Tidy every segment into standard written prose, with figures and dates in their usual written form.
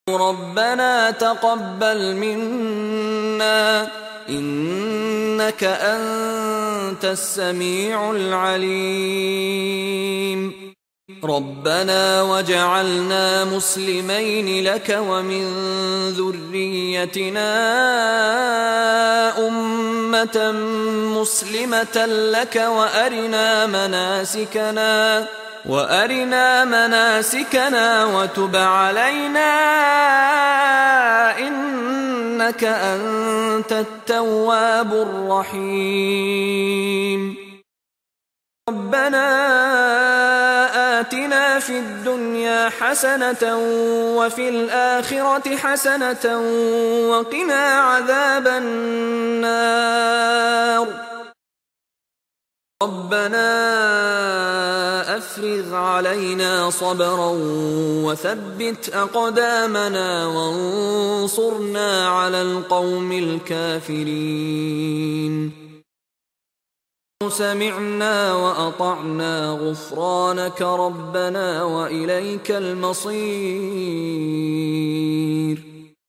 ربنا تقبل منا إنك أنت السميع العليم ربنا واجعلنا مسلمين لك ومن ذريتنا أمة مسلمة لك وأرنا مناسكنا وتب علينا إنك أنت التواب الرحيم ربنا آتنا في الدنيا حسنة وفي الآخرة حسنة وقنا عذاب النار ربنا أفرغ علينا صبرا وثبت أقدامنا وانصرنا على القوم الكافرين سمعنا وأطعنا غفرانك ربنا وإليك المصير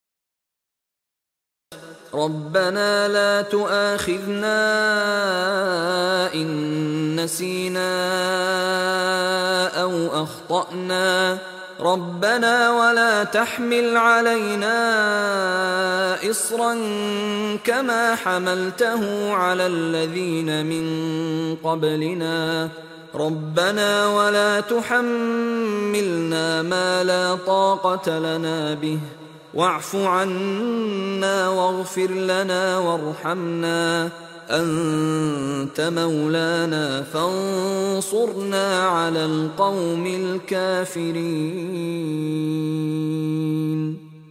ربنا لا تؤاخذنا إن نسينا أو أخطأنا ربنا ولا تحمل علينا إصرا كما حملته على الذين من قبلنا ربنا ولا تحملنا ما لا طاقة لنا به واعف عنا واغفر لنا وارحمنا أنت مولانا فانصرنا على القوم الكافرين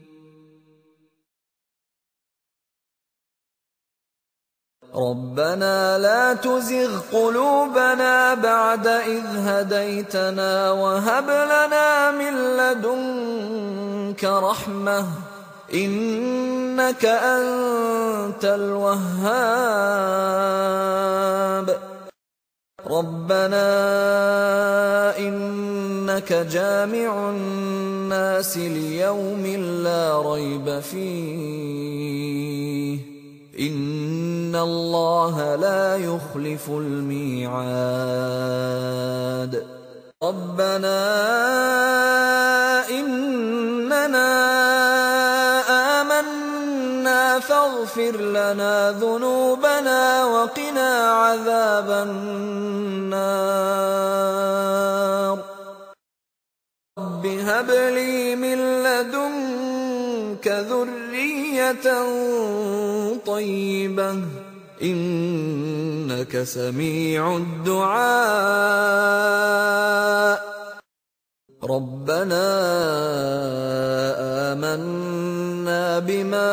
ربنا لا تزغ قلوبنا بعد إذ هديتنا وهب لنا من لدنك رحمة إنك أنت الوهاب ربنا إنك جامع الناس ليوم لا ريب فيه إن الله لا يخلف الميعاد ربنا إننا آمنا فاغفر لنا ذنوبنا وقنا عذاب النار رب هب لي من لدنك ذرية طيبة إنك سميع الدعاء ربنا آمنا بما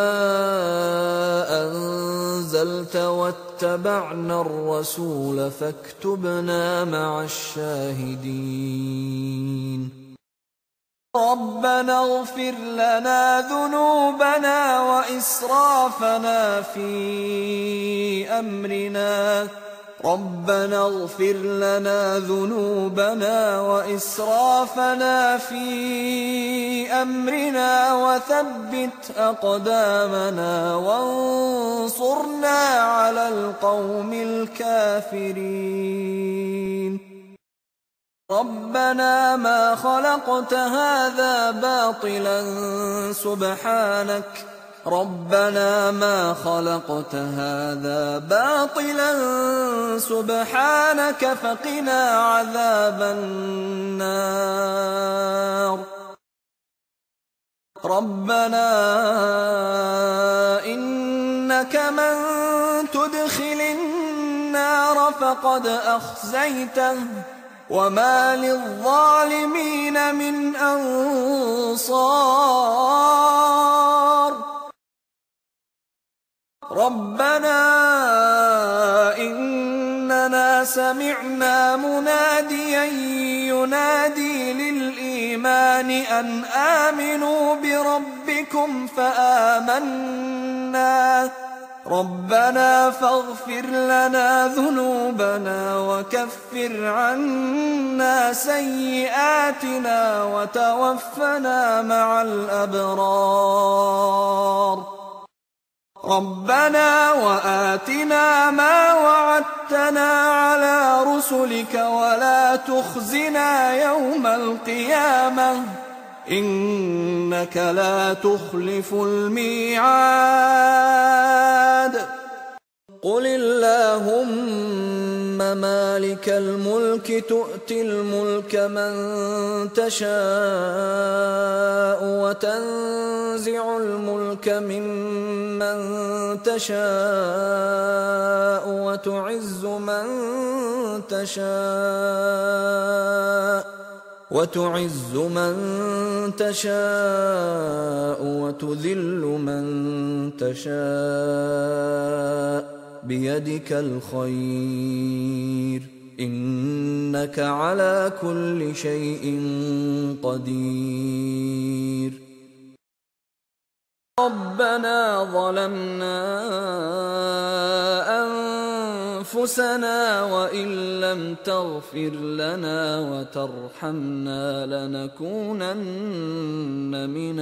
أنزلت واتبعنا الرسول فاكتبنا مع الشاهدين ربنا اغفر لنا ذنوبنا وإسرافنا في أمرنا ربنا اغفر لنا ذنوبنا وإسرافنا في أمرنا وثبت أقدامنا وانصرنا على القوم الكافرين ربنا ما خلقت هذا باطلا سبحانك ربنا ما خلقت هذا باطلا سبحانك فقنا عذاب النار ربنا إنك من تدخل النار فقد أخزيته وما للظالمين من أنصار ربنا إننا سمعنا مناديا ينادي للإيمان أن آمنوا بربكم فآمنا ربنا فاغفر لنا ذنوبنا وكفر عنا سيئاتنا وتوفنا مع الأبرار ربنا وآتنا ما وعدتنا على رسلك ولا تخزنا يوم القيامة إنك لا تخلف الميعاد قل اللهم مالك الملك تؤتي الملك من تشاء وتنزع الملك ممن تشاء وتعز من تشاء وتذل من تشاء بيدك الخير إنك على كل شيء قدير ربنا ظلمنا أنفسنا وإن لم تغفر لنا وترحمنا لنكونن من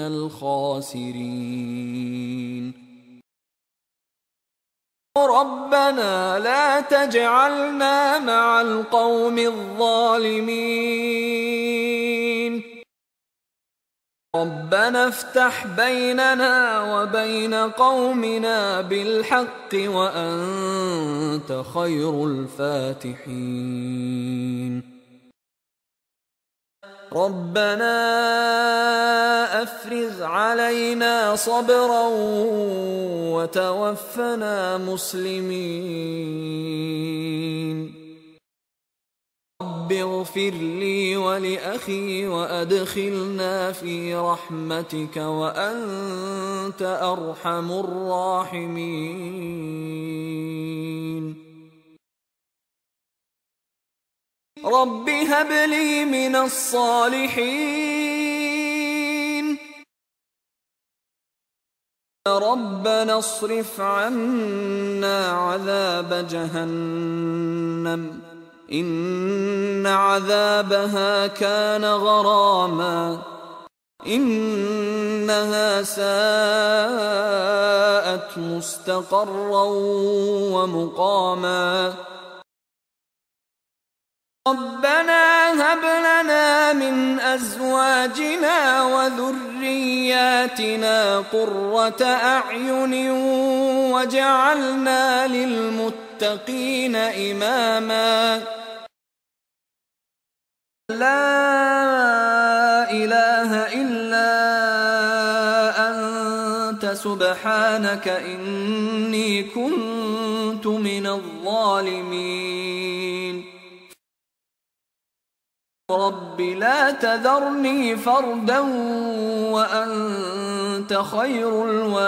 الخاسرين ربنا لا تجعلنا مع القوم الظالمين ربنا افتح بيننا وبين قومنا بالحق وأنت خير الفاتحين ربنا أفرغ علينا صبرا وتوفنا مسلمين رب اغفر لي ولأخي وأدخلنا في رحمتك وأنت أرحم الراحمين رب هب لي من الصالحين ربنا اصرف عنا عذاب جهنم إن عذابها كان غراما إنها ساءت مستقرا ومقاما ربنا هب لنا من أزواجنا وذرياتنا قرة أعين واجعلنا للمتقين إماما لا إله إلا أنت سبحانك إني كنت من الظالمين رب لا تذرني فردا وأنت خير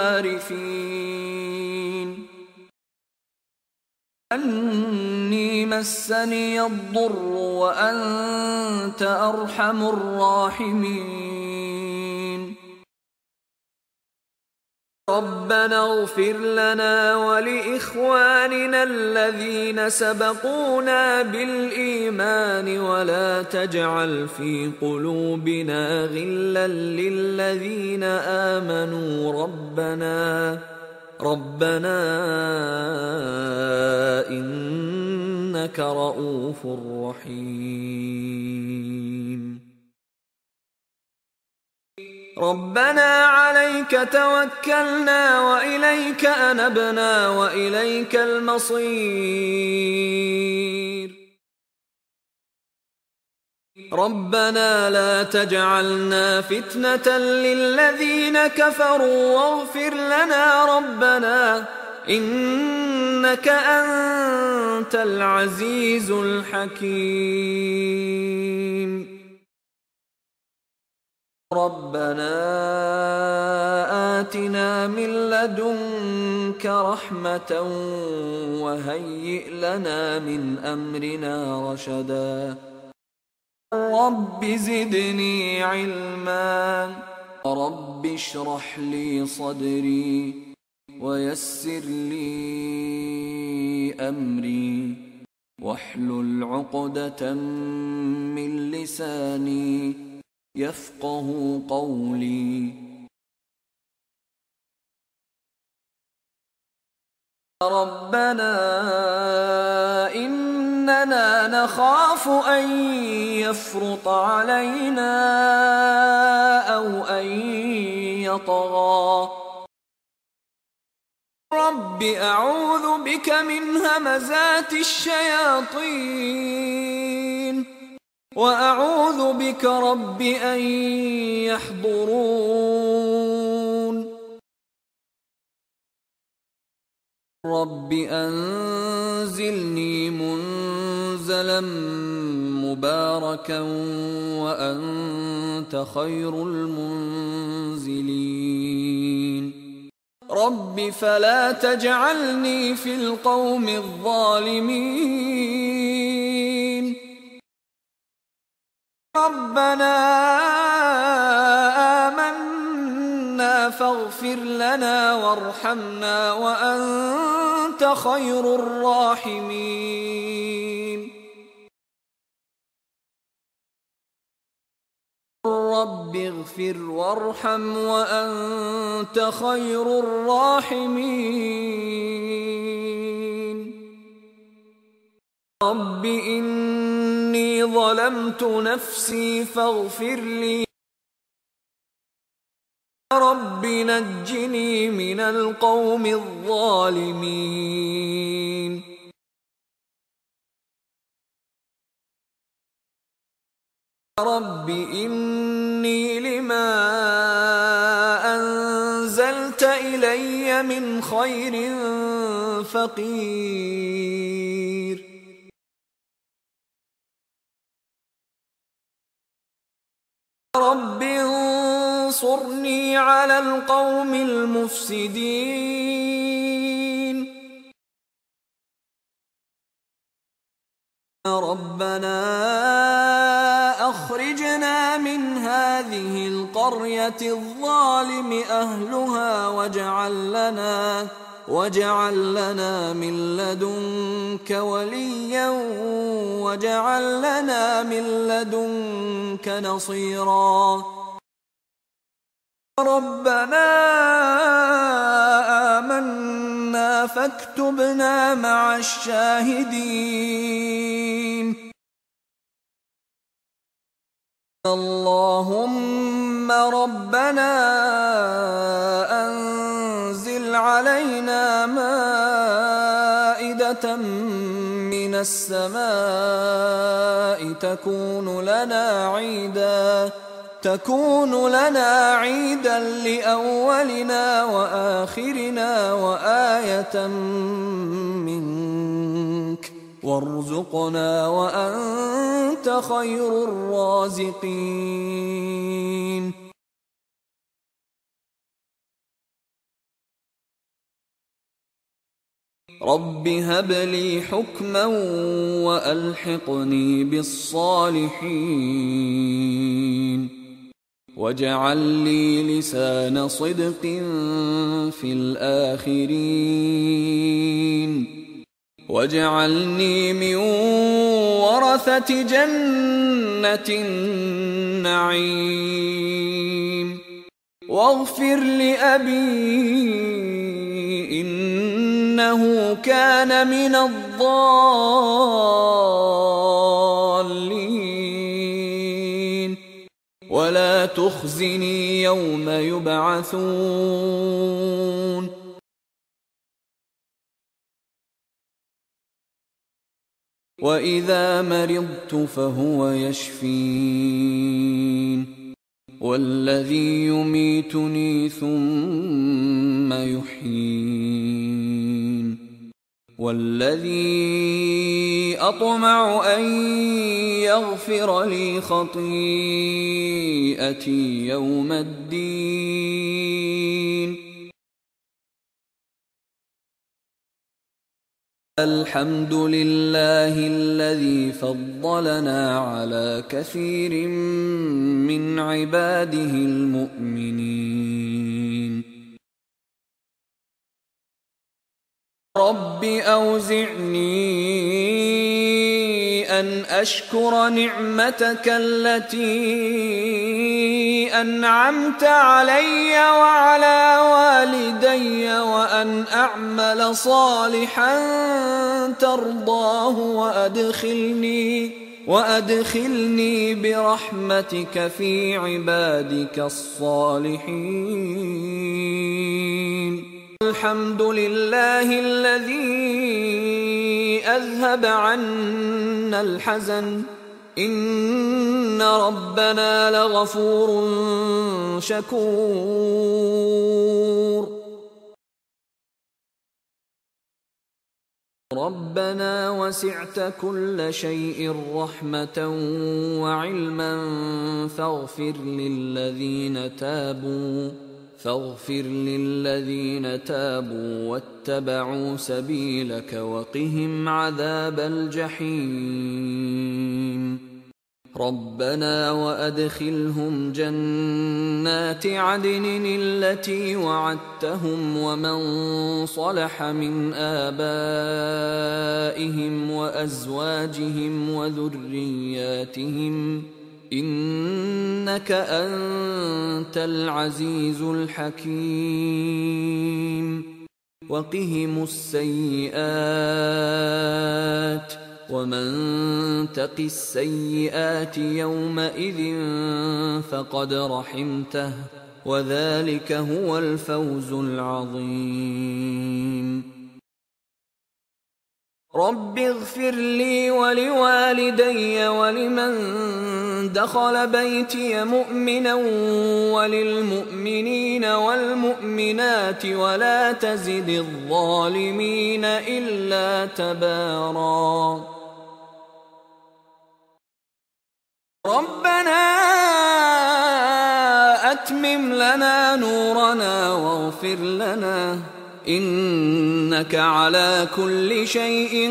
الوارثين أني مسني الضر وأنت أرحم الراحمين ربنا اغفر لنا ولإخواننا الذين سبقونا بالإيمان ولا تجعل في قلوبنا غلا للذين آمنوا ربنا إنك رؤوف رحيم ربنا عليك توكلنا وإليك أنبنا وإليك المصير ربنا لا تجعلنا فتنة للذين كفروا واغفر لنا ربنا إنك أنت العزيز الحكيم ربنا آتنا من لدنك رحمة وهيئ لنا من أمرنا رشدا رب زدني علما رب اشرح لي صدري ويسر لي أمري واحلل عقدة من لساني يفقه قولي. ربنا إننا نخاف أن يفرط علينا أو أن يطغى. رب أعوذ بك من همزات الشياطين وأعوذ بك رب أن يحضرون. رب أنزلني منزلا مباركا وأنت خير المنزلين. رب فلا تجعلني في القوم الظالمين. ربنا آمنا فاغفر لنا وارحمنا وأنت خير الراحمين. رب اغفر وارحم وأنت خير الراحمين. رب إني ظلمت نفسي فاغفر لي. رب نجني من القوم الظالمين. رب إني لما أنزلت إلي من خير فقير. رب انصرني على القوم المفسدين. ربنا أخرجنا من هذه القرية الظالم أهلها واجعل لنا من لدنك وليا واجعل لنا من لدنك نصيرا. ربنا آمنا فاكتبنا مع الشاهدين. اللهم ربنا أنزل علينا مائدة من السماء تكون لنا عيدا لأولنا وآخرنا وآية منك وارزقنا وأنت خير الرازقين. رب هب لي حكما وألحقني بالصالحين واجعل لي لسان صدق في الآخرين واجعلني من ورثة جنة النعيم. واغفر لأبي إنه كان من الضالين ولا تخزني يوم يبعثون. وإذا مرضت فهو يشفين والذي يميتني ثم يحيين والذي أطمع أن يغفر لي خطيئتي يوم الدين. الحمد لله الذي فضلنا على كثير من عباده المؤمنين. رب أوزعني أن أشكر نعمتك التي أنعمت علي وعلى والدي وأن أعمل صالحا ترضاه وأدخلني برحمتك في عبادك الصالحين. الحمد لله الذي أذهب عنا الحزن إن ربنا لغفور شكور. ربنا وسعت كل شيء رحمة وعلما فاغفر للذين تابوا واتبعوا سبيلك وقهم عذاب الجحيم. ربنا وأدخلهم جنات عدن التي وعدتهم ومن صلح من آبائهم وأزواجهم وذرياتهم إنك أنت العزيز الحكيم. وقهم السيئات ومن تق السيئات يومئذ فقد رحمته وذلك هو الفوز العظيم. رب اغفر لي ولوالدي ولمن دخل بيتي مؤمنا وللمؤمنين والمؤمنات ولا تزد الظالمين إلا تبارا. ربنا أتمم لنا نورنا واغفر لنا إنك على كل شيء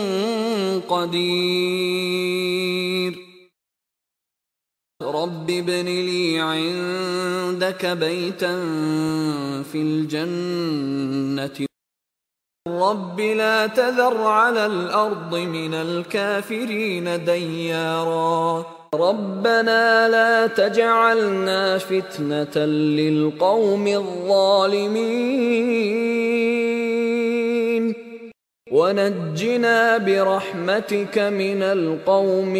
قدير. رب ابن لي عندك بيتا في الجنة رب لا تذر على الأرض من الكافرين ديارا. ربنا لا تجعلنا فتنة للقوم الظالمين ونجنا برحمتك من القوم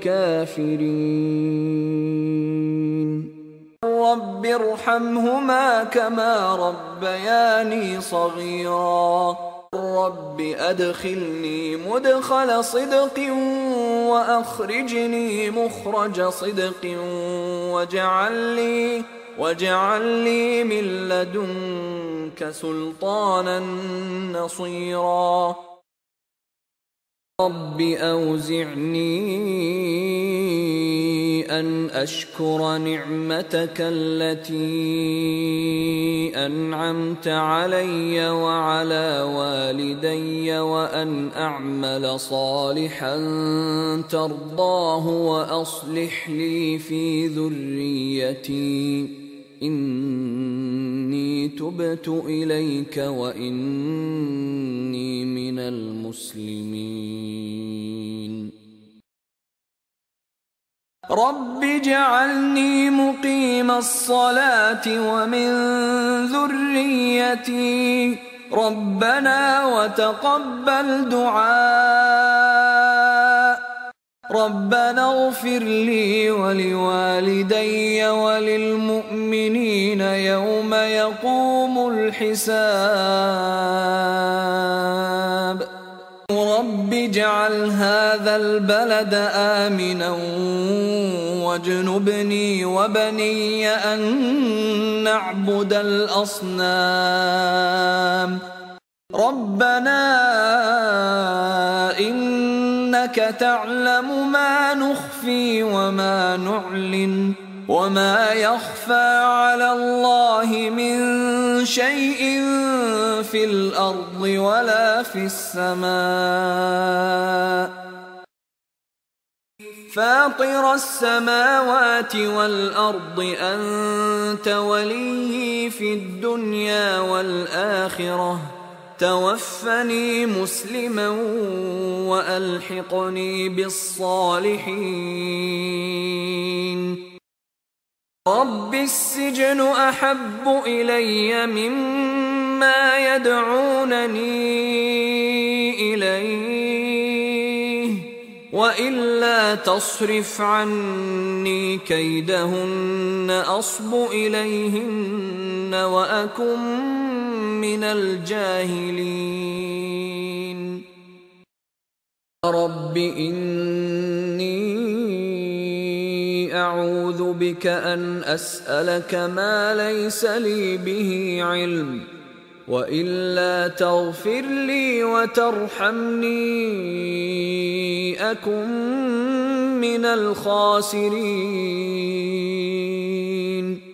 الكافرين. رب ارحمهما كما ربياني صغيرا. رب أدخلني مدخل صدق وأخرجني مخرج صدق واجعل لي من لدنك سلطانا نصيرا. رب أوزعني أن أشكر نعمتك التي أنعمت علي وعلى والدي وأن أعمل صالحا ترضاه وأصلح لي في ذريتي إني تبت إليك وإني من المسلمين. رب اجعلني مقيم الصلاة ومن ذريتي ربنا وتقبل دعاء. ربنا اغفر لي ولوالدي وللمؤمنين يوم يقوم الحساب. رب اجعل هذا البلد آمنا واجنبني وبني أن نعبد الأصنام. ربنا إنك تعلم ما نخفي وما نعلن وما يخفى على الله من شيء في الأرض ولا في السماء. فاطر السماوات والأرض أنت وليي في الدنيا والآخرة توفني مسلما وألحقني بالصالحين. رب السجن أحب إلي مما يدعونني إليه، وإلا تصرف عني كيدهن أصب إليهن وأكن من الجاهلين. رب إني أعوذ بك أن أسألك ما ليس لي به علم، وإلا تغفر لي وترحمني أكن من الخاسرين.